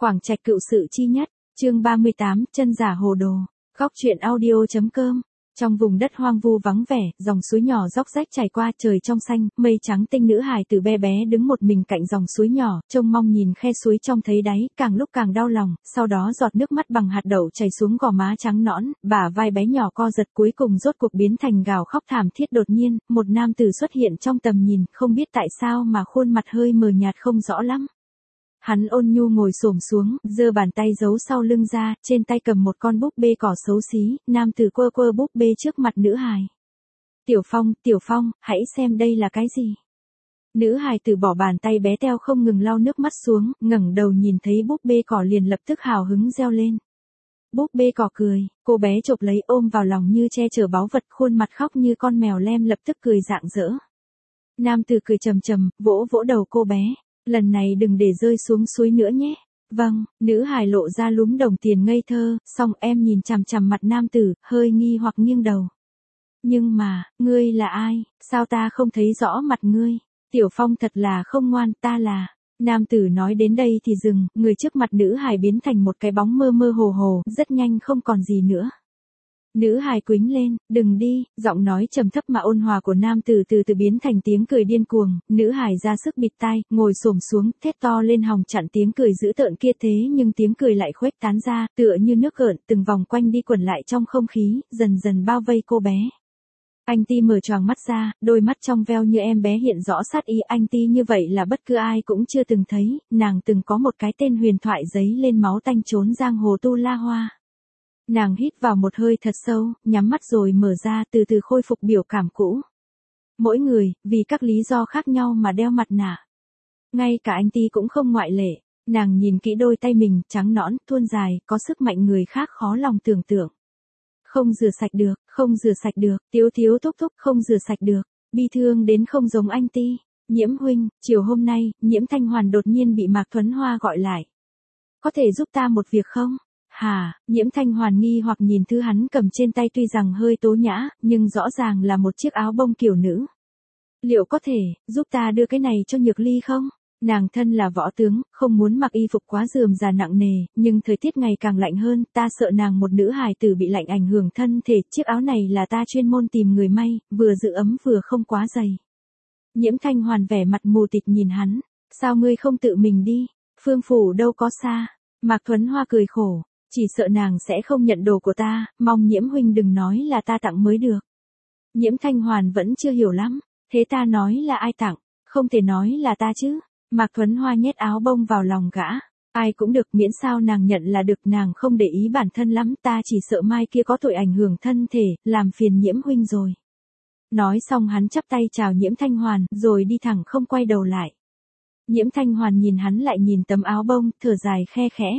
Quảng Trạch cựu sự chi nhất, chương 38, chân giả hồ đồ. Góc truyện audio.com. Trong vùng đất hoang vu vắng vẻ, dòng suối nhỏ róc rách chảy qua, trời trong xanh, mây trắng tinh, nữ hài tử bé bé đứng một mình cạnh dòng suối nhỏ, trông mong nhìn khe suối trong thấy đáy, càng lúc càng đau lòng, sau đó giọt nước mắt bằng hạt đậu chảy xuống gò má trắng nõn, bả vai bé nhỏ co giật, cuối cùng rốt cuộc biến thành gào khóc thảm thiết. Đột nhiên, một nam tử xuất hiện trong tầm nhìn, không biết tại sao mà khuôn mặt hơi mờ nhạt không rõ lắm. Hắn ôn nhu ngồi xổm xuống, giơ bàn tay giấu sau lưng ra, trên tay cầm một con búp bê cỏ xấu xí, nam tử quơ quơ búp bê trước mặt nữ hài. Tiểu Phong, hãy xem đây là cái gì. Nữ hài tử bỏ bàn tay bé teo không ngừng lau nước mắt xuống, ngẩng đầu nhìn thấy búp bê cỏ liền lập tức hào hứng reo lên. Búp bê cỏ cười, cô bé chộp lấy ôm vào lòng như che chở báu vật, khuôn mặt khóc như con mèo lem lập tức cười rạng rỡ. Nam tử cười trầm trầm, vỗ vỗ đầu cô bé. Lần này đừng để rơi xuống suối nữa nhé. Vâng, nữ hài lộ ra lúm đồng tiền ngây thơ, xong em nhìn chằm chằm mặt nam tử, hơi nghi hoặc nghiêng đầu. Nhưng mà, ngươi là ai, sao ta không thấy rõ mặt ngươi? Tiểu Phong thật là không ngoan, ta là... Nam tử nói đến đây thì dừng, người trước mặt nữ hài biến thành một cái bóng mơ mơ hồ hồ, rất nhanh không còn gì nữa. Nữ hài quĩnh lên, đừng đi, giọng nói trầm thấp mà ôn hòa của nam tử từ từ biến thành tiếng cười điên cuồng, nữ hài ra sức bịt tai, ngồi xổm xuống, thét to lên hòng chặn tiếng cười dữ tợn kia, thế nhưng tiếng cười lại khuếch tán ra, tựa như nước gợn, từng vòng quanh đi quẩn lại trong không khí, dần dần bao vây cô bé. Anh Ti mở choàng mắt ra, đôi mắt trong veo như em bé hiện rõ sát ý. Anh Ti như vậy là bất cứ ai cũng chưa từng thấy, nàng từng có một cái tên huyền thoại giấy lên máu tanh trốn giang hồ Tu La Hoa. Nàng hít vào một hơi thật sâu, nhắm mắt rồi mở ra, từ từ khôi phục biểu cảm cũ. Mỗi người, vì các lý do khác nhau mà đeo mặt nạ. Ngay cả anh Ti cũng không ngoại lệ. Nàng nhìn kỹ đôi tay mình, trắng nõn, thuôn dài, có sức mạnh người khác khó lòng tưởng tượng. Không rửa sạch được, thiếu thúc thúc, không rửa sạch được, bi thương đến không giống anh Ti. Nhiễm huynh, chiều hôm nay, Nhiễm Thanh Hoàn đột nhiên bị Mạc Thuấn Hoa gọi lại. Có thể giúp ta một việc không? Hả, Nhiễm Thanh Hoàn nghi hoặc nhìn thứ hắn cầm trên tay, tuy rằng hơi tố nhã, nhưng rõ ràng là một chiếc áo bông kiểu nữ. Liệu có thể, giúp ta đưa cái này cho Nhược Ly không? Nàng thân là võ tướng, không muốn mặc y phục quá rườm rà nặng nề, nhưng thời tiết ngày càng lạnh hơn, ta sợ nàng một nữ hài tử bị lạnh ảnh hưởng thân thể, chiếc áo này là ta chuyên môn tìm người may, vừa giữ ấm vừa không quá dày. Nhiễm Thanh Hoàn vẻ mặt mù tịt nhìn hắn, sao ngươi không tự mình đi, Phương phủ đâu có xa. Mạc Thuấn Hoa cười khổ. Chỉ sợ nàng sẽ không nhận đồ của ta, mong Nhiễm huynh đừng nói là ta tặng mới được. Nhiễm Thanh Hoàn vẫn chưa hiểu lắm, thế ta nói là ai tặng, không thể nói là ta chứ. Mạc Thuấn Hoa nhét áo bông vào lòng gã, ai cũng được miễn sao nàng nhận là được, nàng không để ý bản thân lắm, ta chỉ sợ mai kia có tội ảnh hưởng thân thể, làm phiền Nhiễm huynh rồi. Nói xong hắn chắp tay chào Nhiễm Thanh Hoàn, rồi đi thẳng không quay đầu lại. Nhiễm Thanh Hoàn nhìn hắn lại nhìn tấm áo bông, thở dài khe khẽ.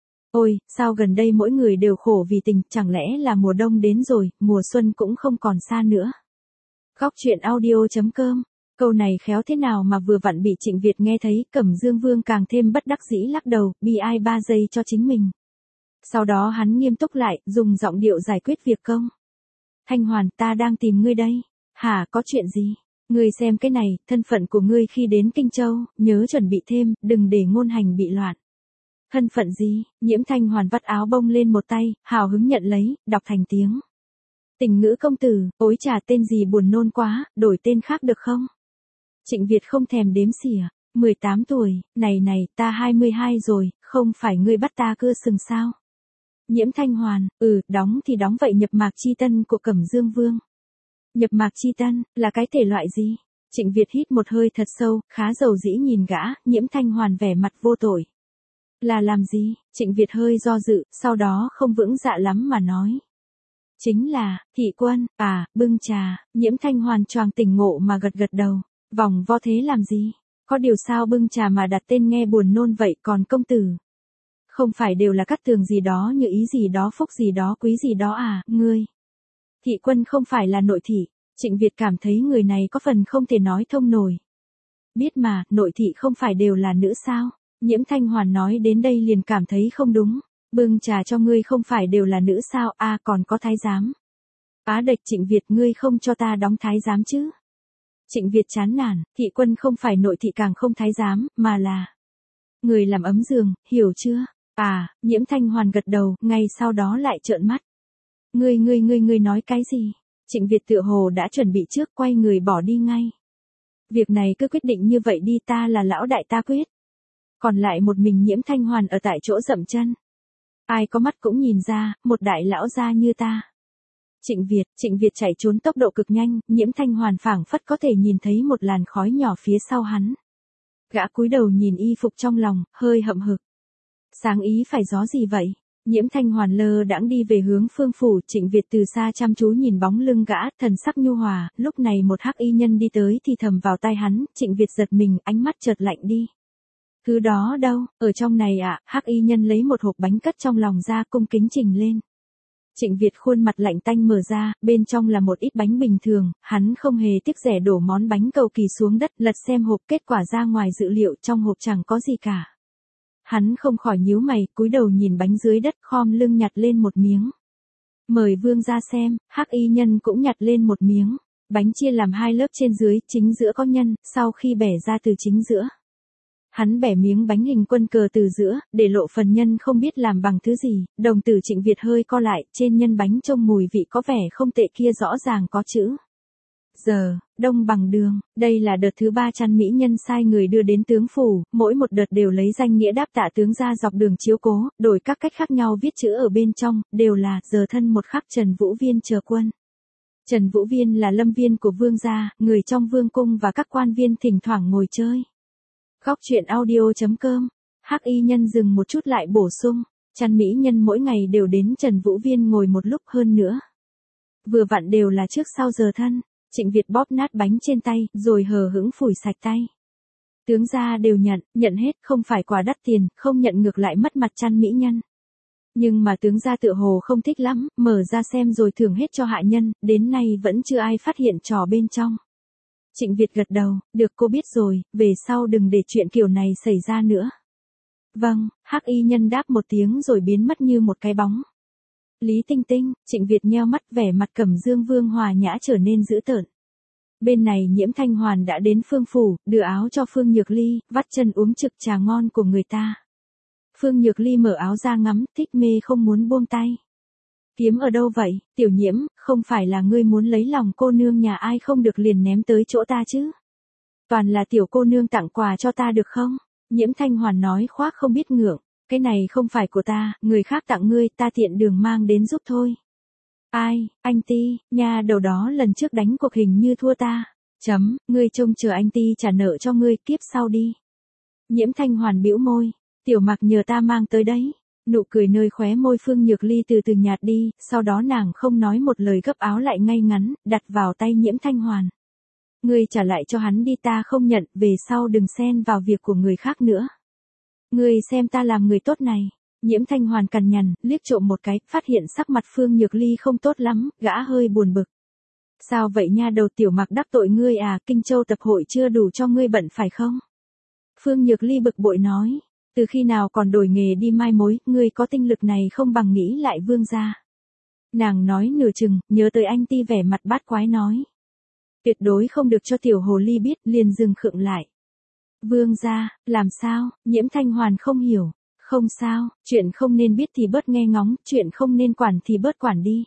Ôi, sao gần đây mỗi người đều khổ vì tình, chẳng lẽ là mùa đông đến rồi, mùa xuân cũng không còn xa nữa. Góc truyện audio.com. Câu này khéo thế nào mà vừa vặn bị Trịnh Việt nghe thấy, Cẩm Dương Vương càng thêm bất đắc dĩ lắc đầu, bi ai 3 giây cho chính mình. Sau đó hắn nghiêm túc lại, dùng giọng điệu giải quyết việc công. Thanh Hoàn, ta đang tìm ngươi đây. Hả, có chuyện gì? Ngươi xem cái này, thân phận của ngươi khi đến Kinh Châu, nhớ chuẩn bị thêm, đừng để ngôn hành bị loạn. Thân phận gì? Nhiễm Thanh Hoàn vắt áo bông lên một tay, hào hứng nhận lấy, đọc thành tiếng. Tình ngữ công tử, ối trà, tên gì buồn nôn quá, đổi tên khác được không? Trịnh Việt không thèm đếm xỉa, 18 tuổi, này, ta 22 rồi, không phải ngươi bắt ta cưa sừng sao? Nhiễm Thanh Hoàn, đóng thì đóng vậy. Nhập mạc chi tân của Cẩm Dương Vương. Nhập mạc chi tân, là cái thể loại gì? Trịnh Việt hít một hơi thật sâu, khá dầu dĩ nhìn gã, Nhiễm Thanh Hoàn vẻ mặt vô tội. Là làm gì? Trịnh Việt hơi do dự, sau đó không vững dạ lắm mà nói. Chính là, thị quân, bưng trà. Nhiễm Thanh Hoàn choàng tỉnh ngộ mà gật gật đầu. Vòng vo thế làm gì? Có điều sao bưng trà mà đặt tên nghe buồn nôn vậy, còn công tử? Không phải đều là Cát Tường gì đó, Như Ý gì đó, Phúc gì đó, Quý gì đó à, ngươi? Thị quân không phải là nội thị. Trịnh Việt cảm thấy người này có phần không thể nói thông nổi. Biết mà, nội thị không phải đều là nữ sao? Nhiễm Thanh Hoàn nói đến đây liền cảm thấy không đúng. Bưng trà cho ngươi không phải đều là nữ sao, còn có thái giám. Đệch Trịnh Việt, ngươi không cho ta đóng thái giám chứ? Trịnh Việt chán nản, thị quân không phải nội thị càng không thái giám, mà là Người làm ấm giường, hiểu chưa? À, Nhiễm Thanh Hoàn gật đầu, ngay sau đó lại trợn mắt. Ngươi nói cái gì? Trịnh Việt tựa hồ đã chuẩn bị trước, quay người bỏ đi ngay. Việc này cứ quyết định như vậy đi, ta là lão đại ta quyết. Còn lại một mình Nhiễm Thanh Hoàn ở tại chỗ dậm chân. Ai có mắt cũng nhìn ra, một đại lão gia như ta. Trịnh Việt chạy trốn tốc độ cực nhanh, Nhiễm Thanh Hoàn phảng phất có thể nhìn thấy một làn khói nhỏ phía sau hắn. Gã cúi đầu nhìn y phục trong lòng, hơi hậm hực. Sáng ý phải gió gì vậy? Nhiễm Thanh Hoàn lơ đãng đi về hướng Phương phủ, Trịnh Việt từ xa chăm chú nhìn bóng lưng gã, thần sắc nhu hòa, lúc này một hắc y nhân đi tới thì thầm vào tai hắn, Trịnh Việt giật mình, ánh mắt chợt lạnh đi. Thứ đó đâu, ở trong này ạ, hắc y nhân lấy một hộp bánh cất trong lòng ra, cung kính trình lên. Trịnh Việt khuôn mặt lạnh tanh mở ra, bên trong là một ít bánh bình thường, hắn không hề tiếc rẻ đổ món bánh cầu kỳ xuống đất, lật xem hộp, kết quả ra ngoài dự liệu, trong hộp chẳng có gì cả. Hắn không khỏi nhíu mày, cúi đầu nhìn bánh dưới đất, khom lưng nhặt lên một miếng. Mời vương ra xem, hắc y nhân cũng nhặt lên một miếng. Bánh chia làm hai lớp trên dưới, chính giữa có nhân, sau khi bẻ ra từ chính giữa. Hắn bẻ miếng bánh hình quân cờ từ giữa, để lộ phần nhân không biết làm bằng thứ gì, đồng tử Trịnh Việt hơi co lại, trên nhân bánh trông mùi vị có vẻ không tệ kia rõ ràng có chữ. Giờ, Đông Bằng Đường, đây là đợt thứ 3 Trăn Mỹ Nhân sai người đưa đến tướng phủ, mỗi một đợt đều lấy danh nghĩa đáp tạ tướng ra dọc đường chiếu cố, đổi các cách khác nhau viết chữ ở bên trong, đều là giờ thân một khắc Trần Vũ Viên chờ quân. Trần Vũ Viên là lâm viên của vương gia, người trong vương cung và các quan viên thỉnh thoảng ngồi chơi. Góc truyện audio.com. Hắc y nhân dừng một chút lại bổ sung, Trăn Mỹ Nhân mỗi ngày đều đến Trần Vũ Viên ngồi một lúc hơn nữa. Vừa vặn đều là trước sau giờ thân. Trịnh Việt bóp nát bánh trên tay, rồi hờ hững phủi sạch tay. Tướng gia đều nhận hết, không phải quà đắt tiền, không nhận ngược lại mất mặt Trăn Mỹ Nhân. Nhưng mà tướng gia tựa hồ không thích lắm, mở ra xem rồi thưởng hết cho hạ nhân, đến nay vẫn chưa ai phát hiện trò bên trong. Trịnh Việt gật đầu, được cô biết rồi, về sau đừng để chuyện kiểu này xảy ra nữa. Vâng, hắc y nhân đáp một tiếng rồi biến mất như một cái bóng. Lý Tinh Tinh, Trịnh Việt nheo mắt, vẻ mặt Cẩm Dương Vương hòa nhã trở nên dữ tợn. Bên này Nhiễm Thanh Hoàn đã đến Phương phủ, đưa áo cho Phương Nhược Ly, vắt chân uống trực trà ngon của người ta. Phương Nhược Ly mở áo ra ngắm, thích mê không muốn buông tay. Kiếm ở đâu vậy, Tiểu Nhiễm, không phải là ngươi muốn lấy lòng cô nương nhà ai không được liền ném tới chỗ ta chứ? Toàn là tiểu cô nương tặng quà cho ta được không? Nhiễm Thanh Hoàn nói khoác không biết ngượng. Cái này không phải của ta, người khác tặng ngươi, ta tiện đường mang đến giúp thôi. Ai, anh Ti, nha đầu đó lần trước đánh cuộc hình như thua ta. Ngươi trông chờ anh Ti trả nợ cho ngươi, kiếp sau đi. Nhiễm Thanh Hoàn bĩu môi, Tiểu Mặc nhờ ta mang tới đấy. Nụ cười nơi khóe môi Phương Nhược Ly từ từ nhạt đi, sau đó nàng không nói một lời gấp áo lại ngay ngắn, đặt vào tay Nhiễm Thanh Hoàn. Ngươi trả lại cho hắn đi, ta không nhận, về sau đừng xen vào việc của người khác nữa. Ngươi xem ta làm người tốt này. Nhiễm Thanh Hoàn cằn nhằn, liếc trộm một cái, phát hiện sắc mặt Phương Nhược Ly không tốt lắm, gã hơi buồn bực. Sao vậy nha đầu, Tiểu Mặc đắc tội ngươi à, Kinh Châu tập hội chưa đủ cho ngươi bận phải không? Phương Nhược Ly bực bội nói, từ khi nào còn đổi nghề đi mai mối, ngươi có tinh lực này không bằng nghĩ lại vương gia. Nàng nói nửa chừng, nhớ tới anh Ti vẻ mặt bát quái nói. Tuyệt đối không được cho tiểu hồ ly biết, liền dừng khựng lại. Vương gia, làm sao, Nhiễm Thanh Hoàn không hiểu. Không sao, chuyện không nên biết thì bớt nghe ngóng, chuyện không nên quản thì bớt quản đi.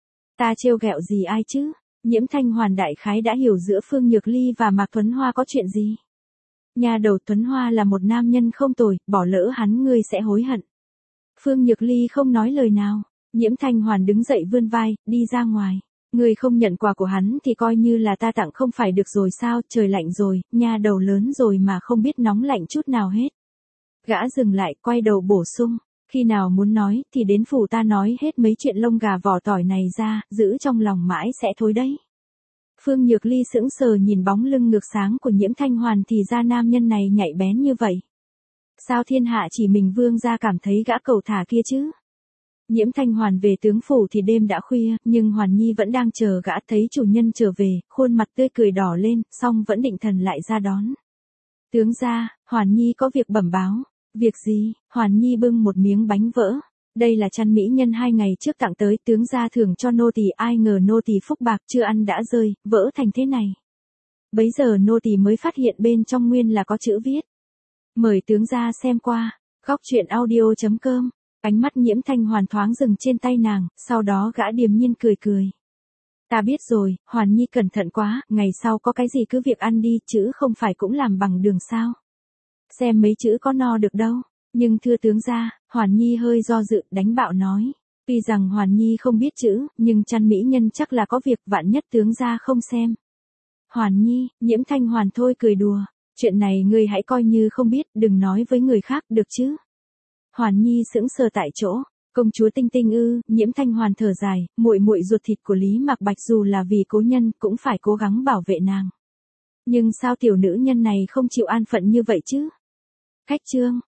Ta trêu ghẹo gì ai chứ? Nhiễm Thanh Hoàn đại khái đã hiểu giữa Phương Nhược Ly và Mạc Tuấn Hoa có chuyện gì. Nhà đầu Tuấn Hoa là một nam nhân không tồi, bỏ lỡ hắn ngươi sẽ hối hận. Phương Nhược Ly không nói lời nào. Nhiễm Thanh Hoàn đứng dậy vươn vai, đi ra ngoài. Ngươi không nhận quà của hắn thì coi như là ta tặng không phải được rồi sao, trời lạnh rồi, nha đầu lớn rồi mà không biết nóng lạnh chút nào hết. Gã dừng lại, quay đầu bổ sung, khi nào muốn nói thì đến phủ ta nói hết mấy chuyện lông gà vỏ tỏi này ra, giữ trong lòng mãi sẽ thối đấy. Phương Nhược Ly sững sờ nhìn bóng lưng ngược sáng của Nhiễm Thanh Hoàn thì ra nam nhân này nhạy bén như vậy. Sao thiên hạ chỉ mình vương gia cảm thấy gã cầu thả kia chứ? Nhiễm Thanh Hoàn về tướng phủ thì đêm đã khuya, nhưng Hoàn Nhi vẫn đang chờ gã, thấy chủ nhân trở về, khuôn mặt tươi cười đỏ lên, song vẫn định thần lại ra đón. Tướng gia, Hoàn Nhi có việc bẩm báo. Việc gì? Hoàn Nhi bưng một miếng bánh vỡ. Đây là Trăn Mỹ Nhân 2 ngày trước tặng tới, tướng gia thưởng cho nô tỳ, ai ngờ nô tỳ phúc bạc chưa ăn đã rơi, vỡ thành thế này. Bấy giờ nô tỳ mới phát hiện bên trong nguyên là có chữ viết. Mời tướng gia xem qua. Góc truyện audio.com. Ánh mắt Nhiễm Thanh Hoàn thoáng dừng trên tay nàng, sau đó gã điềm nhiên cười cười. Ta biết rồi, Hoàn Nhi cẩn thận quá, ngày sau có cái gì cứ việc ăn đi, chữ không phải cũng làm bằng đường sao. Xem mấy chữ có no được đâu. Nhưng thưa tướng gia, Hoàn Nhi hơi do dự, đánh bạo nói. Tuy rằng Hoàn Nhi không biết chữ, nhưng chăn mỹ nhân chắc là có việc, vạn nhất tướng gia không xem. Hoàn Nhi, Nhiễm Thanh Hoàn thôi cười đùa. Chuyện này ngươi hãy coi như không biết, đừng nói với người khác, được chứ. Hoàn Nhi sững sờ tại chỗ. Công chúa Tinh Tinh ư? Nhiễm Thanh Hoàn thở dài, muội muội ruột thịt của Lý Mạc Bạch dù là vì cố nhân cũng phải cố gắng bảo vệ nàng. Nhưng sao tiểu nữ nhân này không chịu an phận như vậy chứ? Khách trương,